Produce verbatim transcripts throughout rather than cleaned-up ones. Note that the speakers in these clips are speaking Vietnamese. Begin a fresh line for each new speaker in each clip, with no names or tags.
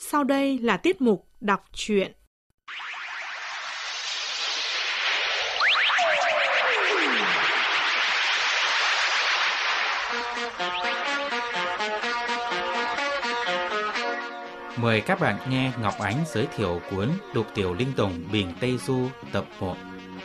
Sau đây là tiết mục đọc truyện.
Mời các bạn nghe Ngọc Ánh giới thiệu cuốn Lục Tiểu Linh Tùng Bình Tây Du tập một.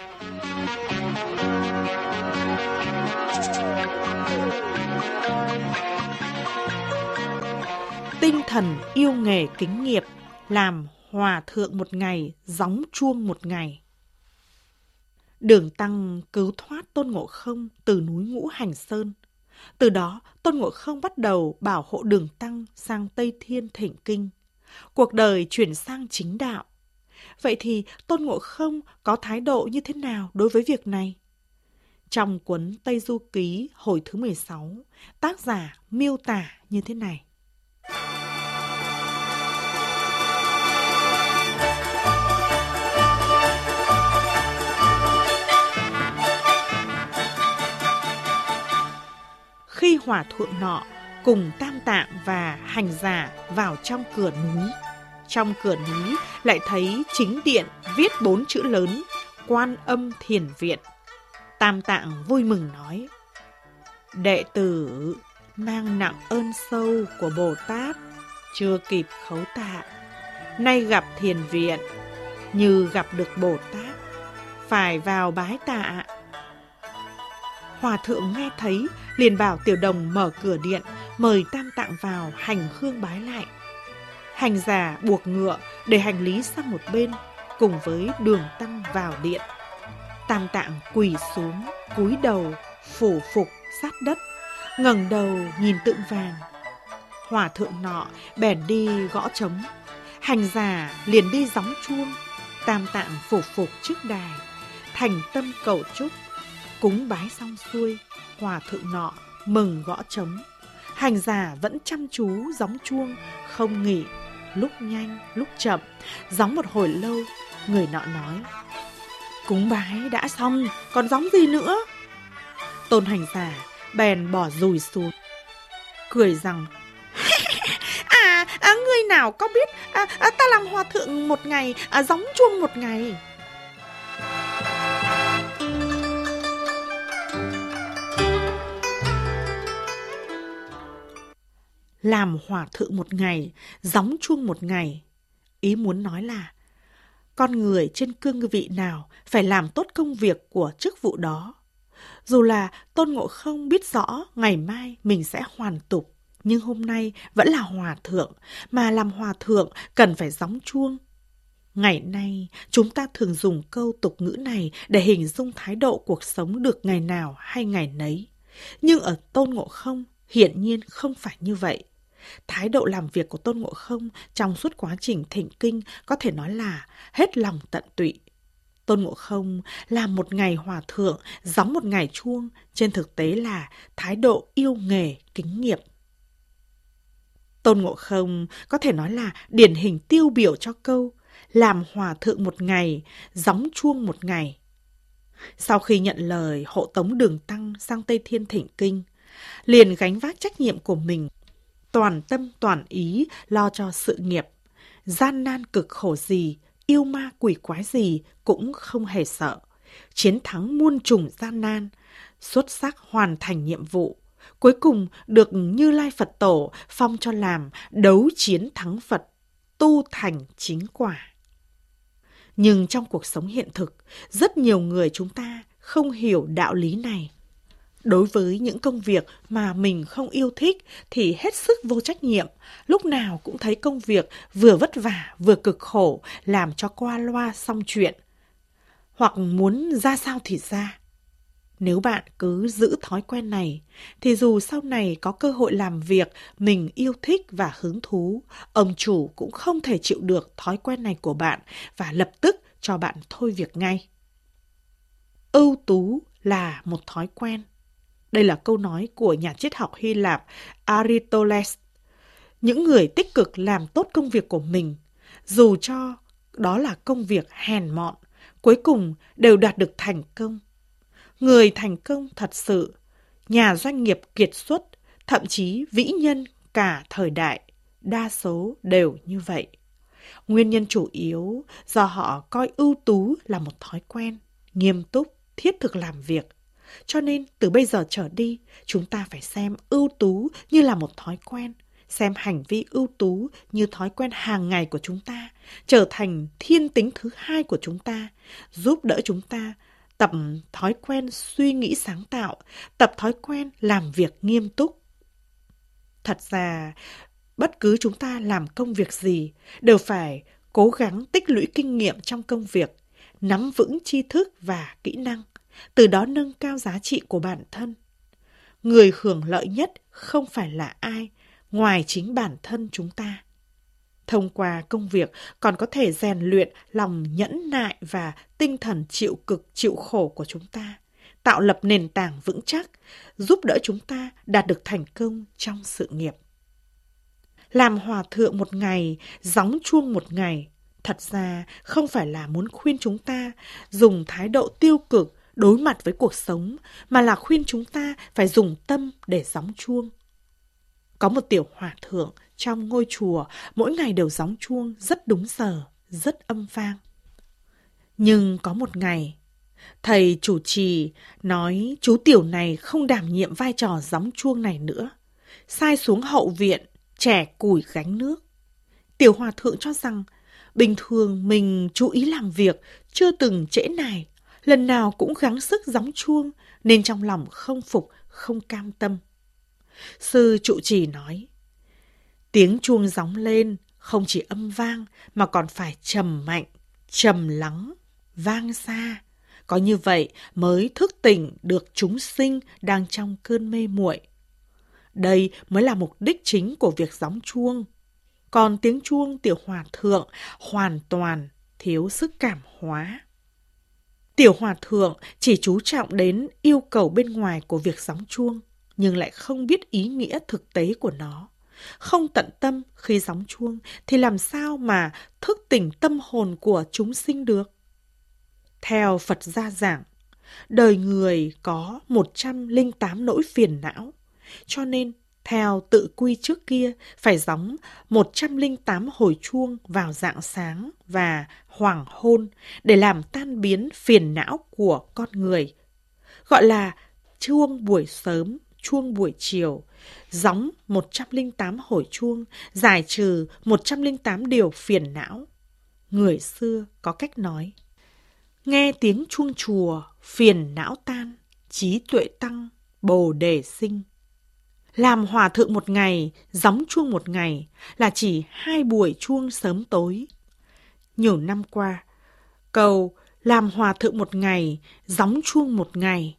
Tinh thần yêu nghề kính nghiệp, làm hòa thượng một ngày, gióng chuông một ngày. Đường Tăng cứu thoát Tôn Ngộ Không từ núi Ngũ Hành Sơn. Từ đó, Tôn Ngộ Không bắt đầu bảo hộ Đường Tăng sang Tây Thiên thỉnh kinh. Cuộc đời chuyển sang chính đạo. Vậy thì Tôn Ngộ Không có thái độ như thế nào đối với việc này? Trong cuốn Tây Du Ký hồi thứ mười sáu, tác giả miêu tả như thế này. Khi hòa thượng nọ cùng Tam Tạng và hành giả vào trong cửa núi, trong cửa núi lại thấy chính điện viết bốn chữ lớn Quan Âm Thiền Viện. Tam Tạng vui mừng nói: đệ tử mang nặng ơn sâu của Bồ Tát, chưa kịp khấu tạ, nay gặp thiền viện, như gặp được Bồ Tát, phải vào bái tạ. Hòa thượng nghe thấy, liền bảo Tiểu Đồng mở cửa điện, mời Tam Tạng vào hành hương bái lại. Hành giả buộc ngựa để hành lý sang một bên, cùng với Đường Tăng vào điện. Tam Tạng quỳ xuống, cúi đầu, phủ phục sát đất, ngẩng đầu nhìn tượng vàng. Hòa thượng nọ bèn đi gõ trống, hành giả liền đi gióng chuông. Tam Tạng phủ phục trước đài, thành tâm cầu chúc. Cúng bái xong xuôi, hòa thượng nọ mừng gõ trống. Hành giả vẫn chăm chú gióng chuông, không nghỉ, lúc nhanh, lúc chậm. Gióng một hồi lâu, người nọ nói: cúng bái đã xong, còn gióng gì nữa? Tôn hành giả bèn bỏ dùi xuống, cười rằng: à, à, ngươi nào có biết, à, à, ta làm hòa thượng một ngày, à, gióng chuông một ngày. Làm hòa thượng một ngày, gióng chuông một ngày. Ý muốn nói là con người trên cương vị nào phải làm tốt công việc của chức vụ đó. Dù là Tôn Ngộ Không biết rõ ngày mai mình sẽ hoàn tục, nhưng hôm nay vẫn là hòa thượng, mà làm hòa thượng cần phải gióng chuông. Ngày nay, chúng ta thường dùng câu tục ngữ này để hình dung thái độ cuộc sống được ngày nào hay ngày nấy. Nhưng ở Tôn Ngộ Không, hiển nhiên không phải như vậy. Thái độ làm việc của Tôn Ngộ Không trong suốt quá trình thỉnh kinh có thể nói là hết lòng tận tụy. Tôn Ngộ Không làm một ngày hòa thượng, gióng một ngày chuông, trên thực tế là thái độ yêu nghề kính nghiệp. Tôn Ngộ Không có thể nói là điển hình tiêu biểu cho câu làm hòa thượng một ngày, gióng chuông một ngày. Sau khi nhận lời hộ tống Đường Tăng sang Tây Thiên thỉnh kinh, liền gánh vác trách nhiệm của mình, toàn tâm toàn ý lo cho sự nghiệp. Gian nan cực khổ gì, yêu ma quỷ quái gì cũng không hề sợ. Chiến thắng muôn trùng gian nan, xuất sắc hoàn thành nhiệm vụ. Cuối cùng được Như Lai Phật Tổ phong cho làm đấu chiến thắng Phật, tu thành chính quả. Nhưng trong cuộc sống hiện thực, rất nhiều người chúng ta không hiểu đạo lý này. Đối với những công việc mà mình không yêu thích thì hết sức vô trách nhiệm, lúc nào cũng thấy công việc vừa vất vả vừa cực khổ, làm cho qua loa xong chuyện. Hoặc muốn ra sao thì ra. Nếu bạn cứ giữ thói quen này, thì dù sau này có cơ hội làm việc mình yêu thích và hứng thú, ông chủ cũng không thể chịu được thói quen này của bạn và lập tức cho bạn thôi việc ngay. Ưu tú là một thói quen. Đây là câu nói của nhà triết học Hy Lạp Aristoteles. Những người tích cực làm tốt công việc của mình, dù cho đó là công việc hèn mọn, cuối cùng đều đạt được thành công. Người thành công thật sự, nhà doanh nghiệp kiệt xuất, thậm chí vĩ nhân cả thời đại, đa số đều như vậy. Nguyên nhân chủ yếu do họ coi ưu tú là một thói quen, nghiêm túc, thiết thực làm việc. Cho nên từ bây giờ trở đi, chúng ta phải xem ưu tú như là một thói quen, xem hành vi ưu tú như thói quen hàng ngày của chúng ta, trở thành thiên tính thứ hai của chúng ta, giúp đỡ chúng ta tập thói quen suy nghĩ sáng tạo, tập thói quen làm việc nghiêm túc. Thật ra, bất cứ chúng ta làm công việc gì đều phải cố gắng tích lũy kinh nghiệm trong công việc, nắm vững tri thức và kỹ năng, từ đó nâng cao giá trị của bản thân. Người hưởng lợi nhất không phải là ai ngoài chính bản thân chúng ta. Thông qua công việc còn có thể rèn luyện lòng nhẫn nại và tinh thần chịu cực chịu khổ của chúng ta, tạo lập nền tảng vững chắc, giúp đỡ chúng ta đạt được thành công trong sự nghiệp. Làm hòa thượng một ngày, gióng chuông một ngày, thật ra không phải là muốn khuyên chúng ta dùng thái độ tiêu cực đối mặt với cuộc sống, mà là khuyên chúng ta phải dùng tâm để gióng chuông. Có một tiểu hòa thượng trong ngôi chùa mỗi ngày đều gióng chuông rất đúng giờ, rất âm vang. Nhưng có một ngày, thầy chủ trì nói chú tiểu này không đảm nhiệm vai trò gióng chuông này nữa, sai xuống hậu viện chẻ củi gánh nước. Tiểu hòa thượng cho rằng bình thường mình chú ý làm việc, chưa từng trễ nải, lần nào cũng gắng sức gióng chuông, nên trong lòng không phục, không cam tâm. Sư trụ trì nói, tiếng chuông gióng lên không chỉ âm vang mà còn phải trầm mạnh, trầm lắng, vang xa. Có như vậy mới thức tỉnh được chúng sinh đang trong cơn mê muội. Đây mới là mục đích chính của việc gióng chuông. Còn tiếng chuông tiểu hòa thượng hoàn toàn thiếu sức cảm hóa. Tiểu hòa thượng chỉ chú trọng đến yêu cầu bên ngoài của việc gióng chuông, nhưng lại không biết ý nghĩa thực tế của nó. Không tận tâm khi gióng chuông thì làm sao mà thức tỉnh tâm hồn của chúng sinh được? Theo Phật gia giảng, đời người có một trăm lẻ tám nỗi phiền não, cho nên theo tự quy trước kia phải gióng một trăm lẻ tám hồi chuông vào rạng sáng và hoàng hôn để làm tan biến phiền não của con người. Gọi là chuông buổi sớm, chuông buổi chiều, gióng một trăm lẻ tám hồi chuông, giải trừ một trăm lẻ tám điều phiền não. Người xưa có cách nói, nghe tiếng chuông chùa, phiền não tan, trí tuệ tăng, bồ đề sinh. Làm hòa thượng một ngày, gióng chuông một ngày là chỉ hai buổi chuông sớm tối. Nhiều năm qua, câu làm hòa thượng một ngày, gióng chuông một ngày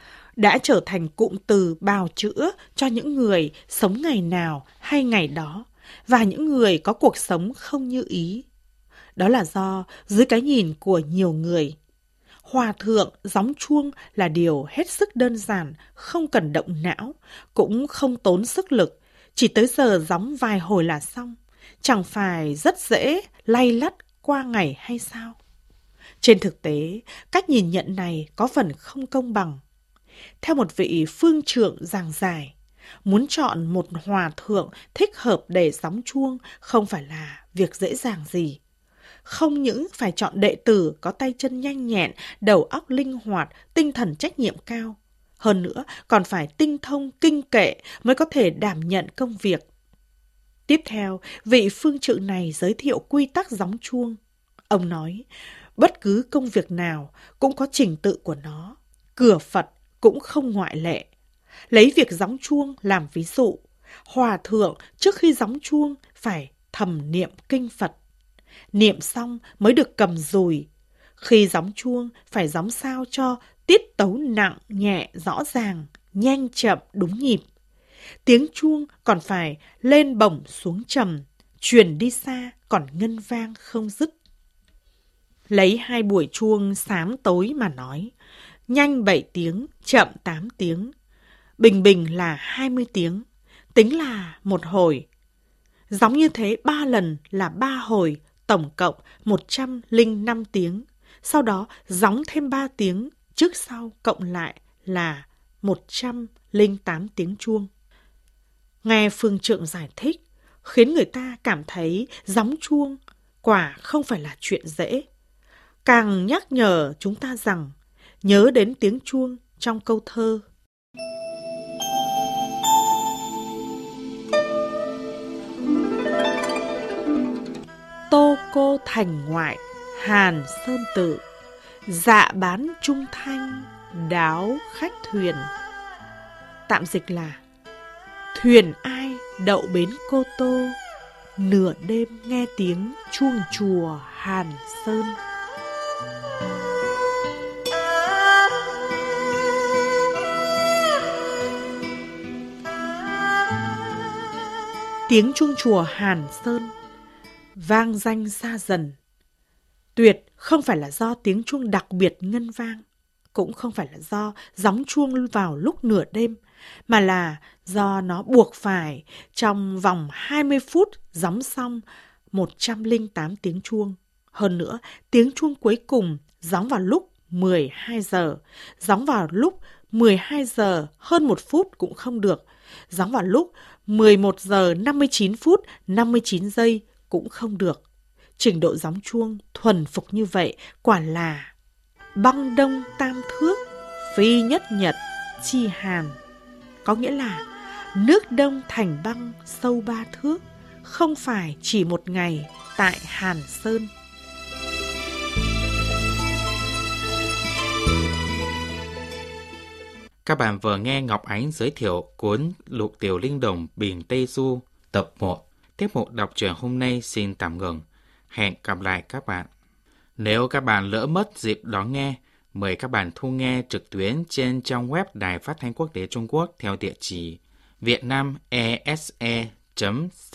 đã trở thành cụm từ bào chữa cho những người sống ngày nào hay ngày đó và những người có cuộc sống không như ý. Đó là do dưới cái nhìn của nhiều người, hòa thượng gióng chuông là điều hết sức đơn giản, không cần động não, cũng không tốn sức lực, chỉ tới giờ gióng vài hồi là xong, chẳng phải rất dễ lay lắt qua ngày hay sao? Trên thực tế, cách nhìn nhận này có phần không công bằng. Theo một vị phương trượng giảng giải, muốn chọn một hòa thượng thích hợp để gióng chuông không phải là việc dễ dàng gì. Không những phải chọn đệ tử có tay chân nhanh nhẹn, đầu óc linh hoạt, tinh thần trách nhiệm cao. Hơn nữa, còn phải tinh thông kinh kệ mới có thể đảm nhận công việc. Tiếp theo, vị phương trượng này giới thiệu quy tắc gióng chuông. Ông nói, bất cứ công việc nào cũng có trình tự của nó, cửa Phật cũng không ngoại lệ. Lấy việc gióng chuông làm ví dụ, hòa thượng trước khi gióng chuông phải thầm niệm kinh Phật. Niệm xong mới được cầm dùi. Khi gióng chuông phải gióng sao cho tiết tấu nặng, nhẹ, rõ ràng, nhanh chậm, đúng nhịp. Tiếng chuông còn phải lên bổng xuống trầm, truyền đi xa còn ngân vang không dứt. Lấy hai buổi chuông sáng tối mà nói, nhanh bảy tiếng, chậm tám tiếng, bình bình là hai mươi tiếng, tính là một hồi. Gióng như thế ba lần là ba hồi, tổng cộng một trăm lẻ năm tiếng. Sau đó gióng thêm ba tiếng, trước sau cộng lại là một trăm lẻ tám tiếng chuông. Nghe phương trượng giải thích, khiến người ta cảm thấy gióng chuông quả không phải là chuyện dễ. Càng nhắc nhở chúng ta rằng nhớ đến tiếng chuông trong câu thơ. Tô cô thành ngoại, Hàn Sơn tự, dạ bán trung thanh, đáo khách thuyền. Tạm dịch là: thuyền ai đậu bến Cô Tô, nửa đêm nghe tiếng chuông chùa Hàn Sơn. Tiếng chuông chùa Hàn Sơn vang danh xa dần. Tuyệt không phải là do tiếng chuông đặc biệt ngân vang, cũng không phải là do gióng chuông vào lúc nửa đêm, mà là do nó buộc phải trong vòng hai mươi phút gióng xong một trăm lẻ tám tiếng chuông. Hơn nữa, tiếng chuông cuối cùng gióng vào lúc mười hai giờ, gióng vào lúc mười hai giờ hơn một phút cũng không được, gióng vào lúc mười một giờ năm mươi chín phút năm mươi chín giây cũng không được. Trình độ gióng chuông thuần phục như vậy quả là băng đông tam thước, phi nhất nhật chi hàn. Có nghĩa là nước đông thành băng sâu ba thước, không phải chỉ một ngày tại Hàn Sơn.
Các bạn vừa nghe Ngọc Ánh giới thiệu cuốn Lục Tiểu Linh Đồng Biển Tây Du tập một. Tiết mục đọc truyện hôm nay xin tạm ngừng. Hẹn gặp lại các bạn. Nếu các bạn lỡ mất dịp đón nghe, mời các bạn thu nghe trực tuyến trên trang web Đài Phát thanh Quốc tế Trung Quốc theo địa chỉ vietnamese chấm